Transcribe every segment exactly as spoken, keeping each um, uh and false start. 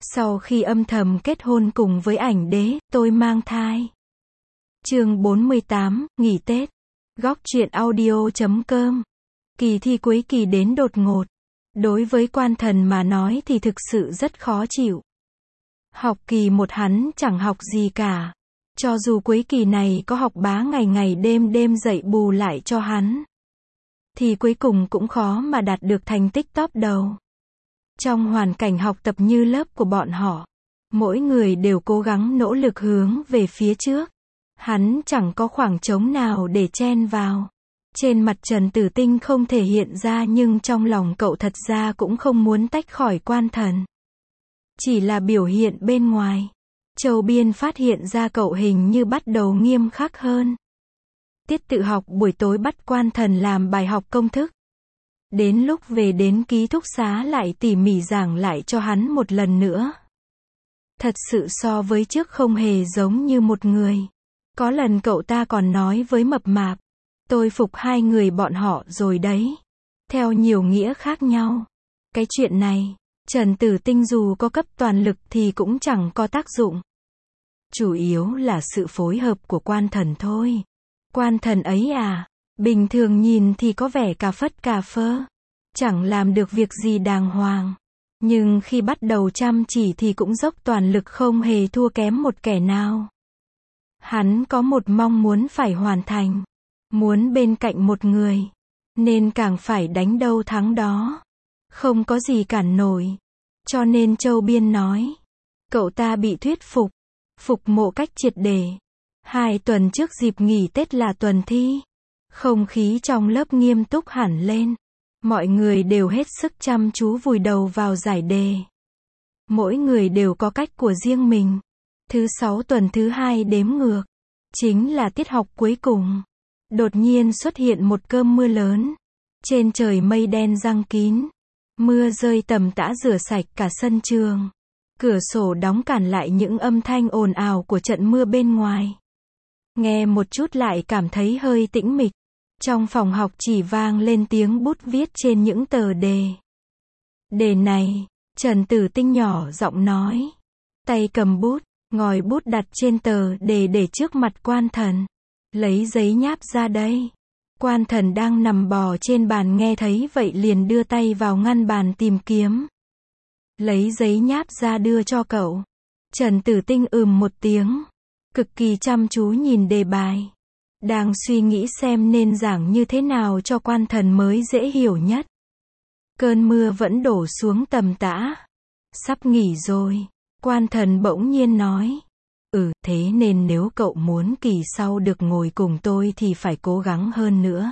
Sau khi âm thầm kết hôn cùng với ảnh đế, tôi mang thai. Chương bốn mươi tám, nghỉ Tết. Góc truyện audio chấm com. Kỳ thi cuối kỳ đến đột ngột. Đối với Quan Thần mà nói thì thực sự rất khó chịu. Học kỳ một hắn chẳng học gì cả. Cho dù cuối kỳ này có học bá ngày ngày đêm đêm dậy bù lại cho hắn, thì cuối cùng cũng khó mà đạt được thành tích top đầu. Trong hoàn cảnh học tập như lớp của bọn họ, mỗi người đều cố gắng nỗ lực hướng về phía trước. Hắn chẳng có khoảng trống nào để chen vào. Trên mặt Trần Tử Tinh không thể hiện ra nhưng trong lòng cậu thật ra cũng không muốn tách khỏi Quan Thần. Chỉ là biểu hiện bên ngoài. Châu Biên phát hiện ra cậu hình như bắt đầu nghiêm khắc hơn. Tiết tự học buổi tối bắt Quan Thần làm bài học công thức. Đến lúc về đến ký túc xá lại tỉ mỉ giảng lại cho hắn một lần nữa. Thật sự so với trước không hề giống như một người. Có lần cậu ta còn nói với Mập Mạp, tôi phục hai người bọn họ rồi đấy. Theo nhiều nghĩa khác nhau. Cái chuyện này, Trần Tử Tinh dù có cấp toàn lực thì cũng chẳng có tác dụng. Chủ yếu là sự phối hợp của Quan Thần thôi. Quan Thần ấy à, bình thường nhìn thì có vẻ cà phất cà phơ, chẳng làm được việc gì đàng hoàng. Nhưng khi bắt đầu chăm chỉ thì cũng dốc toàn lực không hề thua kém một kẻ nào. Hắn có một mong muốn phải hoàn thành. Muốn bên cạnh một người. Nên càng phải đánh đâu thắng đó. Không có gì cản nổi. Cho nên Châu Biên nói. Cậu ta bị thuyết phục. Phục mộ cách triệt để. Hai tuần trước dịp nghỉ Tết là tuần thi. Không khí trong lớp nghiêm túc hẳn lên. Mọi người đều hết sức chăm chú vùi đầu vào giải đề. Mỗi người đều có cách của riêng mình. Thứ sáu tuần thứ hai đếm ngược. Chính là tiết học cuối cùng. Đột nhiên xuất hiện một cơn mưa lớn. Trên trời mây đen giăng kín. Mưa rơi tầm tã rửa sạch cả sân trường. Cửa sổ đóng cản lại những âm thanh ồn ào của trận mưa bên ngoài. Nghe một chút lại cảm thấy hơi tĩnh mịch. Trong phòng học chỉ vang lên tiếng bút viết trên những tờ đề. Đề này, Trần Tử Tinh nhỏ giọng nói. Tay cầm bút, ngòi bút đặt trên tờ đề để trước mặt Quan Thần. Lấy giấy nháp ra đây. Quan Thần đang nằm bò trên bàn nghe thấy vậy liền đưa tay vào ngăn bàn tìm kiếm. Lấy giấy nháp ra đưa cho cậu. Trần Tử Tinh ừm một tiếng. Cực kỳ chăm chú nhìn đề bài. Đang suy nghĩ xem nên giảng như thế nào cho Quan Thần mới dễ hiểu nhất. Cơn mưa vẫn đổ xuống tầm tã. Sắp nghỉ rồi. Quan Thần bỗng nhiên nói. Ừ, thế nên nếu cậu muốn kỳ sau được ngồi cùng tôi thì phải cố gắng hơn nữa.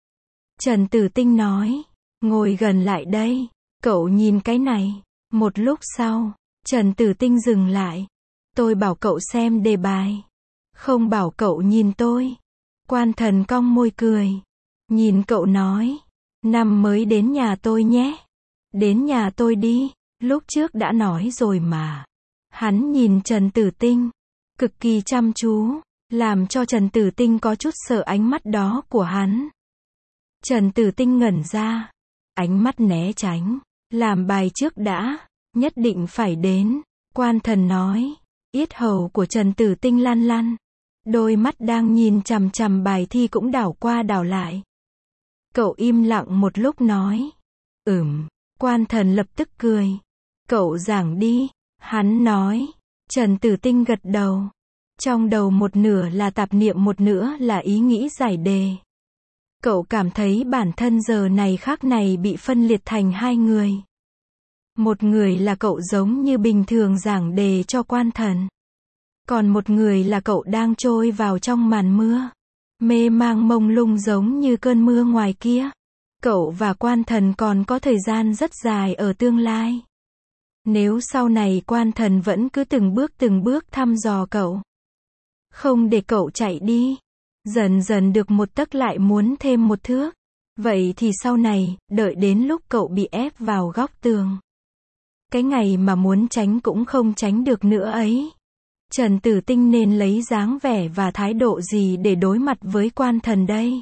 Trần Tử Tinh nói. Ngồi gần lại đây. Cậu nhìn cái này. Một lúc sau, Trần Tử Tinh dừng lại. Tôi bảo cậu xem đề bài. Không bảo cậu nhìn tôi. Quan Thần cong môi cười. Nhìn cậu nói. Năm mới đến nhà tôi nhé. Đến nhà tôi đi. Lúc trước đã nói rồi mà. Hắn nhìn Trần Tử Tinh. Cực kỳ chăm chú. Làm cho Trần Tử Tinh có chút sợ ánh mắt đó của hắn. Trần Tử Tinh ngẩn ra. Ánh mắt né tránh. Làm bài trước đã. Nhất định phải đến. Quan Thần nói. Yết hầu của Trần Tử Tinh lăn lăn. Đôi mắt đang nhìn chằm chằm bài thi cũng đảo qua đảo lại. Cậu im lặng một lúc nói. Ừm. Quan Thần lập tức cười. Cậu giảng đi. Hắn nói. Trần Tử Tinh gật đầu. Trong đầu một nửa là tạp niệm một nửa là ý nghĩ giải đề. Cậu cảm thấy bản thân giờ này khác này bị phân liệt thành hai người. Một người là cậu giống như bình thường giảng đề cho Quan Thần. Còn một người là cậu đang trôi vào trong màn mưa. Mê mang mông lung giống như cơn mưa ngoài kia. Cậu và Quan Thần còn có thời gian rất dài ở tương lai. Nếu sau này Quan Thần vẫn cứ từng bước từng bước thăm dò cậu. Không để cậu chạy đi. Dần dần được một tấc lại muốn thêm một thước. Vậy thì sau này, đợi đến lúc cậu bị ép vào góc tường. Cái ngày mà muốn tránh cũng không tránh được nữa ấy. Trần Tử Tinh nên lấy dáng vẻ và thái độ gì để đối mặt với Quan Thần đây?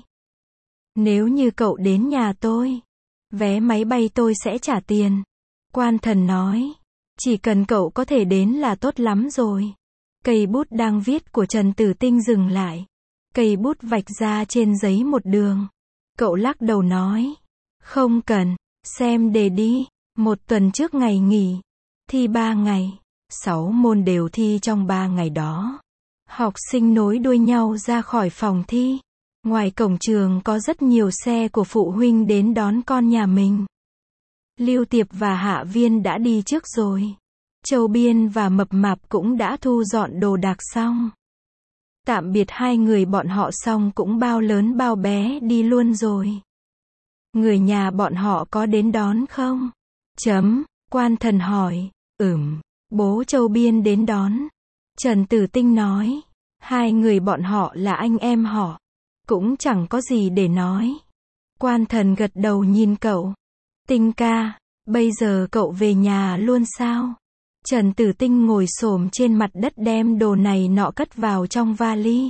Nếu như cậu đến nhà tôi, vé máy bay tôi sẽ trả tiền. Quan Thần nói. Chỉ cần cậu có thể đến là tốt lắm rồi. Cây bút đang viết của Trần Tử Tinh dừng lại. Cây bút vạch ra trên giấy một đường. Cậu lắc đầu nói. Không cần, xem đề đi. Một tuần trước ngày nghỉ. Thi ba ngày. Sáu môn đều thi trong ba ngày đó. Học sinh nối đuôi nhau ra khỏi phòng thi. Ngoài cổng trường có rất nhiều xe của phụ huynh đến đón con nhà mình. Lưu Tiệp và Hạ Viên đã đi trước rồi. Châu Biên và Mập Mạp cũng đã thu dọn đồ đạc xong. Tạm biệt hai người bọn họ xong cũng bao lớn bao bé đi luôn rồi. Người nhà bọn họ có đến đón không? Chấm, Quan Thần hỏi. Ừm, bố Châu Biên đến đón. Trần Tử Tinh nói. Hai người bọn họ là anh em họ. Cũng chẳng có gì để nói. Quan Thần gật đầu nhìn cậu. Tinh ca, bây giờ cậu về nhà luôn sao? Trần Tử Tinh ngồi xổm trên mặt đất đem đồ này nọ cất vào trong vali.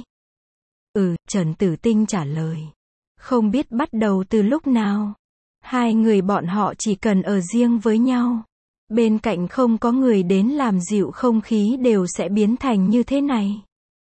Ừ, Trần Tử Tinh trả lời. Không biết bắt đầu từ lúc nào. Hai người bọn họ chỉ cần ở riêng với nhau. Bên cạnh không có người đến làm dịu không khí đều sẽ biến thành như thế này.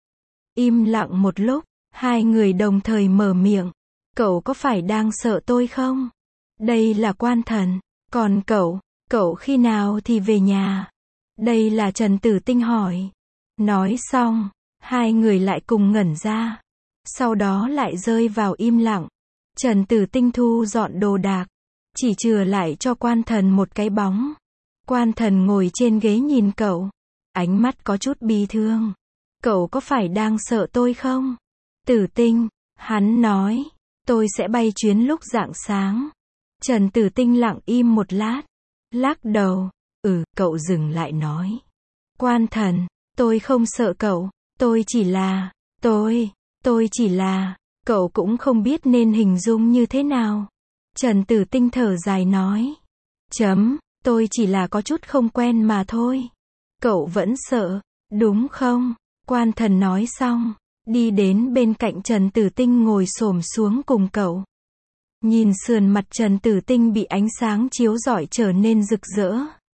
Im lặng một lúc, hai người đồng thời mở miệng. Cậu có phải đang sợ tôi không? Đây là Quan Thần. Còn cậu, cậu khi nào thì về nhà? Đây là Trần Tử Tinh hỏi. Nói xong, hai người lại cùng ngẩn ra. Sau đó lại rơi vào im lặng. Trần Tử Tinh thu dọn đồ đạc. Chỉ chừa lại cho Quan Thần một cái bóng. Quan Thần ngồi trên ghế nhìn cậu. Ánh mắt có chút bi thương. Cậu có phải đang sợ tôi không? Tử Tinh, hắn nói. Tôi sẽ bay chuyến lúc rạng sáng. Trần Tử Tinh lặng im một lát. Lắc đầu. Ừ, cậu dừng lại nói. Quan Thần, tôi không sợ cậu. Tôi chỉ là, tôi, tôi chỉ là, cậu cũng không biết nên hình dung như thế nào. Trần Tử Tinh thở dài nói. Chấm, tôi chỉ là có chút không quen mà thôi. Cậu vẫn sợ, đúng không? Quan Thần nói xong, đi đến bên cạnh Trần Tử Tinh ngồi xổm xuống cùng cậu. Nhìn sườn mặt Trần Tử Tinh bị ánh sáng chiếu rọi trở nên rực rỡ.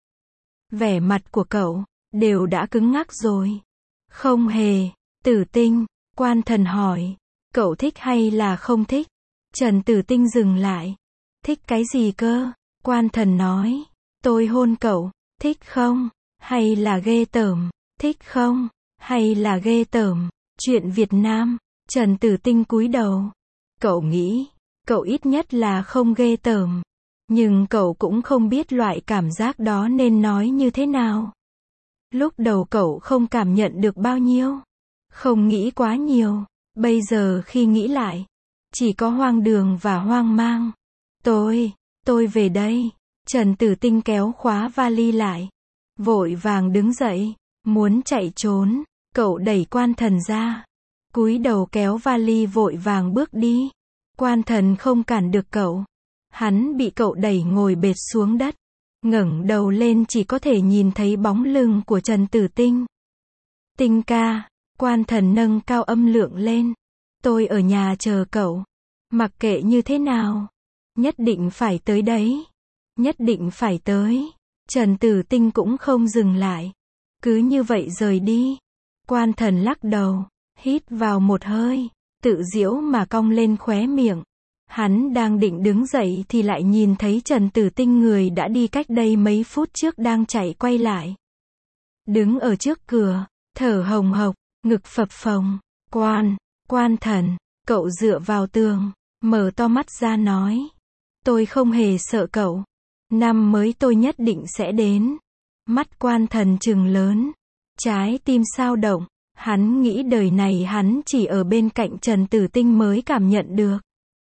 Vẻ mặt của cậu, đều đã cứng ngắc rồi. Không hề, Tử Tinh, Quan Thần hỏi. Cậu thích hay là không thích? Trần Tử Tinh dừng lại. Thích cái gì cơ? Quan Thần nói. Tôi hôn cậu, thích không? Hay là ghê tởm? Thích không? Hay là ghê tởm? Chuyện Việt Nam. Trần Tử Tinh cúi đầu. Cậu nghĩ, cậu ít nhất là không ghê tởm. Nhưng cậu cũng không biết loại cảm giác đó nên nói như thế nào. Lúc đầu cậu không cảm nhận được bao nhiêu. Không nghĩ quá nhiều. Bây giờ khi nghĩ lại, chỉ có hoang đường và hoang mang. Tôi, tôi về đây. Trần Tử Tinh kéo khóa vali lại. Vội vàng đứng dậy, muốn chạy trốn. Cậu đẩy Quan Thần ra. Cúi đầu kéo vali vội vàng bước đi. Quan Thần không cản được cậu. Hắn bị cậu đẩy ngồi bệt xuống đất. Ngẩng đầu lên chỉ có thể nhìn thấy bóng lưng của Trần Tử Tinh. Tinh ca, Quan Thần nâng cao âm lượng lên. Tôi ở nhà chờ cậu. Mặc kệ như thế nào. Nhất định phải tới đấy. Nhất định phải tới. Trần Tử Tinh cũng không dừng lại. Cứ như vậy rời đi. Quan Thần lắc đầu. Hít vào một hơi. Tự giễu mà cong lên khóe miệng. Hắn đang định đứng dậy thì lại nhìn thấy Trần Tử Tinh người đã đi cách đây mấy phút trước đang chạy quay lại. Đứng ở trước cửa, thở hồng hộc, ngực phập phồng. Quan, Quan Thần, cậu dựa vào tường, mở to mắt ra nói. Tôi không hề sợ cậu. Năm mới tôi nhất định sẽ đến. Mắt Quan Thần trừng lớn. Trái tim sao động. Hắn nghĩ đời này hắn chỉ ở bên cạnh Trần Tử Tinh mới cảm nhận được.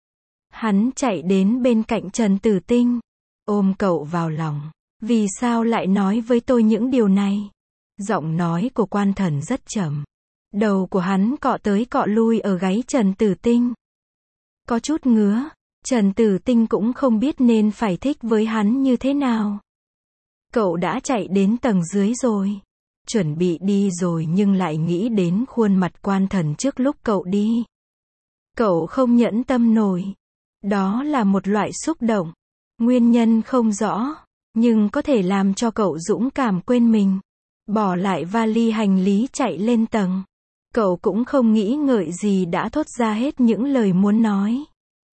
Hắn chạy đến bên cạnh Trần Tử Tinh. Ôm cậu vào lòng. Vì sao lại nói với tôi những điều này? Giọng nói của Quan Thần rất trầm. Đầu của hắn cọ tới cọ lui ở gáy Trần Tử Tinh. Có chút ngứa. Trần Tử Tinh cũng không biết nên phải thích với hắn như thế nào. Cậu đã chạy đến tầng dưới rồi. Chuẩn bị đi rồi nhưng lại nghĩ đến khuôn mặt Quan Thần trước lúc cậu đi. Cậu không nhẫn tâm nổi. Đó là một loại xúc động. Nguyên nhân không rõ. nhưng có thể làm cho cậu dũng cảm quên mình. Bỏ lại vali hành lý chạy lên tầng. Cậu cũng không nghĩ ngợi gì đã thốt ra hết những lời muốn nói.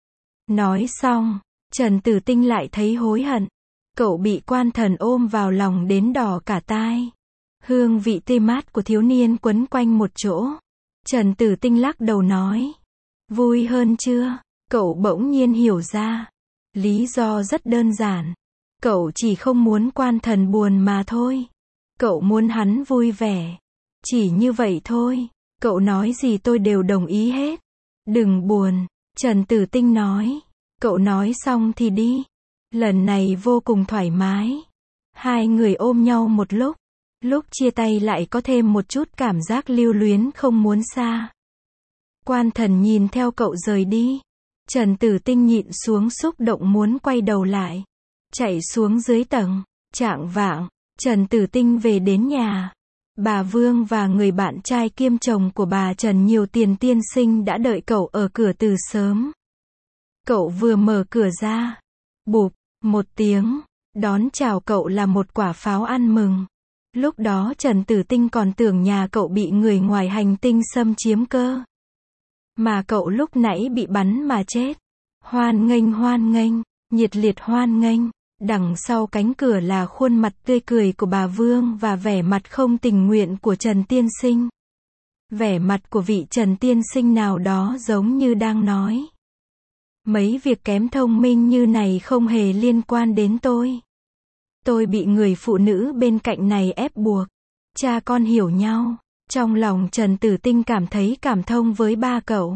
Nói xong, Trần Tử Tinh lại thấy hối hận. Cậu bị Quan Thần ôm vào lòng đến đỏ cả tai. Hương vị tê mát của thiếu niên quấn quanh một chỗ. Trần Tử Tinh lắc đầu nói. Vui hơn chưa? Cậu bỗng nhiên hiểu ra. Lý do rất đơn giản. Cậu chỉ không muốn Quan Thần buồn mà thôi. Cậu muốn hắn vui vẻ. Chỉ như vậy thôi. Cậu nói gì tôi đều đồng ý hết. Đừng buồn, Trần Tử Tinh nói. Cậu nói xong thì đi. Lần này vô cùng thoải mái. Hai người ôm nhau một lúc. Lúc chia tay lại có thêm một chút cảm giác lưu luyến không muốn xa. Quan Thần nhìn theo cậu rời đi. Trần Tử Tinh nhịn xuống xúc động muốn quay đầu lại. Chạy xuống dưới tầng. Chạng vạng, Trần Tử Tinh về đến nhà. Bà Vương và người bạn trai kiêm chồng của bà Trần Nhiều Tiền tiên sinh đã đợi cậu ở cửa từ sớm. Cậu vừa mở cửa ra. Bụp, một tiếng. Đón chào cậu là một quả pháo ăn mừng. Lúc đó Trần Tử Tinh còn tưởng nhà cậu bị người ngoài hành tinh xâm chiếm cơ. Mà cậu lúc nãy bị bắn mà chết. Hoan nghênh hoan nghênh, nhiệt liệt hoan nghênh. Đằng sau cánh cửa là khuôn mặt tươi cười của bà Vương và vẻ mặt không tình nguyện của Trần tiên sinh. Vẻ mặt của vị Trần tiên sinh nào đó giống như đang nói. Mấy việc kém thông minh như này không hề liên quan đến tôi. Tôi bị người phụ nữ bên cạnh này ép buộc. Cha con hiểu nhau. Trong lòng Trần Tử Tinh cảm thấy cảm thông với ba cậu.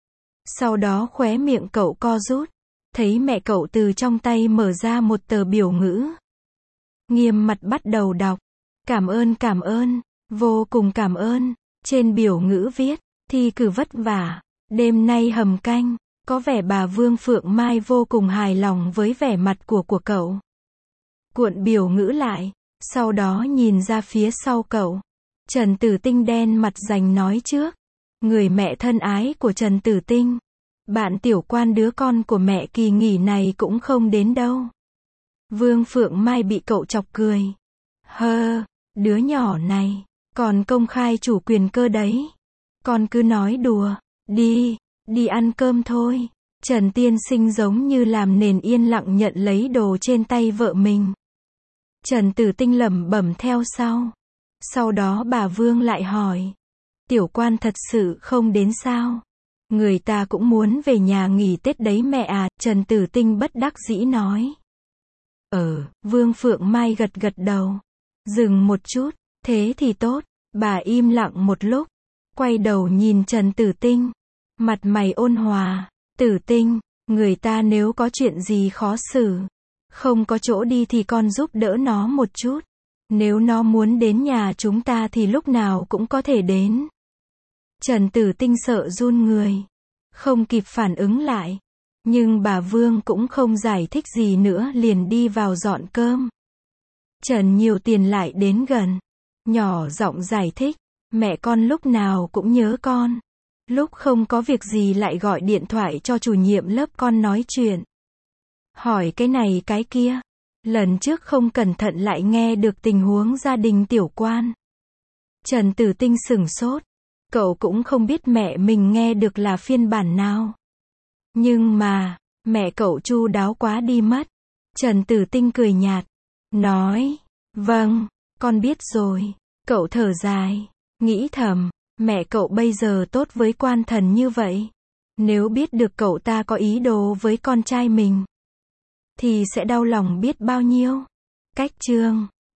Sau đó khóe miệng cậu co rút. Thấy mẹ cậu từ trong tay mở ra một tờ biểu ngữ. Nghiêm mặt bắt đầu đọc. Cảm ơn cảm ơn. Vô cùng cảm ơn. Trên biểu ngữ viết. Thi cử vất vả. Đêm nay hầm canh. Có vẻ bà Vương Phượng Mai vô cùng hài lòng với vẻ mặt của của cậu. Cuộn biểu ngữ lại. Sau đó nhìn ra phía sau cậu. Trần Tử Tinh đen mặt dành nói trước. Người mẹ thân ái của Trần Tử Tinh. Bạn Tiểu Quan đứa con của mẹ kỳ nghỉ này cũng không đến đâu. Vương Phượng Mai bị cậu chọc cười. Hơ, đứa nhỏ này, còn công khai chủ quyền cơ đấy. Con cứ nói đùa, đi, đi ăn cơm thôi. Trần tiên sinh giống như làm nền yên lặng nhận lấy đồ trên tay vợ mình. Trần Tử Tinh lẩm bẩm theo sau. Sau đó bà Vương lại hỏi. Tiểu Quan thật sự không đến sao? Người ta cũng muốn về nhà nghỉ Tết đấy mẹ à, Trần Tử Tinh bất đắc dĩ nói. Ờ, Vương Phượng Mai gật gật đầu. Dừng một chút, thế thì tốt, bà im lặng một lúc. Quay đầu nhìn Trần Tử Tinh. Mặt mày ôn hòa. Tử Tinh, người ta nếu có chuyện gì khó xử. Không có chỗ đi thì con giúp đỡ nó một chút. Nếu nó muốn đến nhà chúng ta thì lúc nào cũng có thể đến. Trần Tử Tinh sợ run người. Không kịp phản ứng lại. Nhưng bà Vương cũng không giải thích gì nữa liền đi vào dọn cơm. Trần Nhiều Tiền lại đến gần. Nhỏ giọng giải thích. Mẹ con lúc nào cũng nhớ con. Lúc không có việc gì lại gọi điện thoại cho chủ nhiệm lớp con nói chuyện. Hỏi cái này cái kia. Lần trước không cẩn thận lại nghe được tình huống gia đình Tiểu Quan. Trần Tử Tinh sửng sốt. Cậu cũng không biết mẹ mình nghe được là phiên bản nào. Nhưng mà, mẹ cậu chu đáo quá đi mất. Trần Tử Tinh cười nhạt. Nói, vâng, con biết rồi. Cậu thở dài. Nghĩ thầm, mẹ cậu bây giờ tốt với Quan Thần như vậy. Nếu biết được cậu ta có ý đồ với con trai mình. Thì sẽ đau lòng biết bao nhiêu. Cách chương